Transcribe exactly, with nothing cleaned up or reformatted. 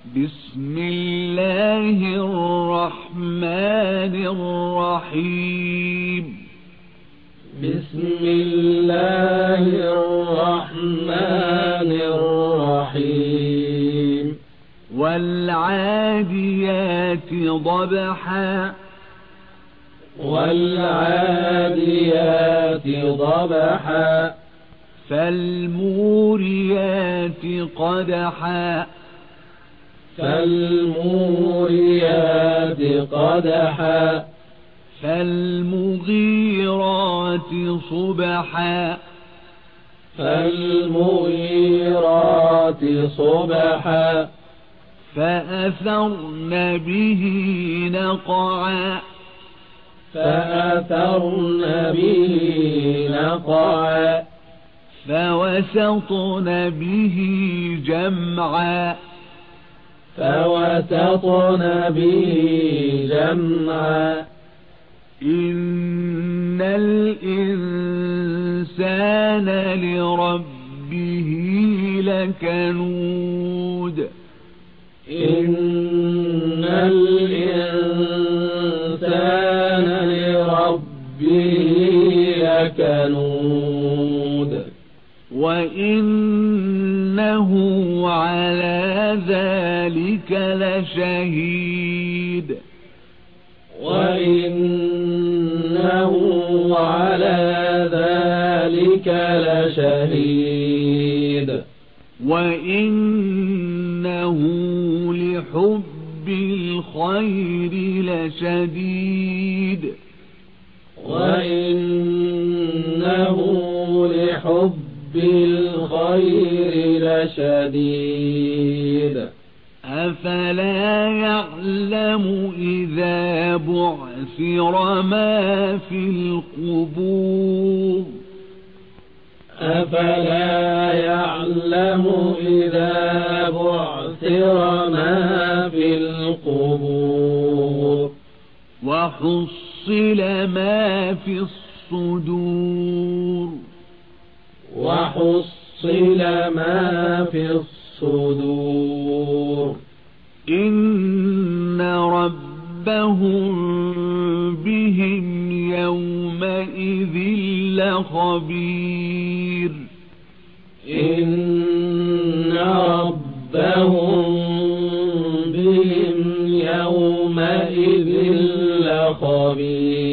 بسم الله الرحمن الرحيم بسم الله الرحمن الرحيم والعاديات ضبحا والعاديات ضبحا فالموريات قدحا فالموريات قدحا فالمغيرات صبحا فالمغيرات صبحا فأثرن به نقعا فأثرن به نقعا فوسطن به جمعا فوسطن به جمعا إن الإنسان لربه لكنود إن الإنسان لربه لكنود وإنه على ذلك لشهيد وإنه على ذلك لشهيد وإنه لحب الخير لشديد وإنه لحب الخير لشديد أفلا يعلم إذا بعثر ما في القبور أفلا يعلم إذا بعثر ما في القبور وحصل ما في الصدور وحصل ما في الصدور إن ربهم بهم يومئذ لخبير إن ربهم بهم يومئذ لخبير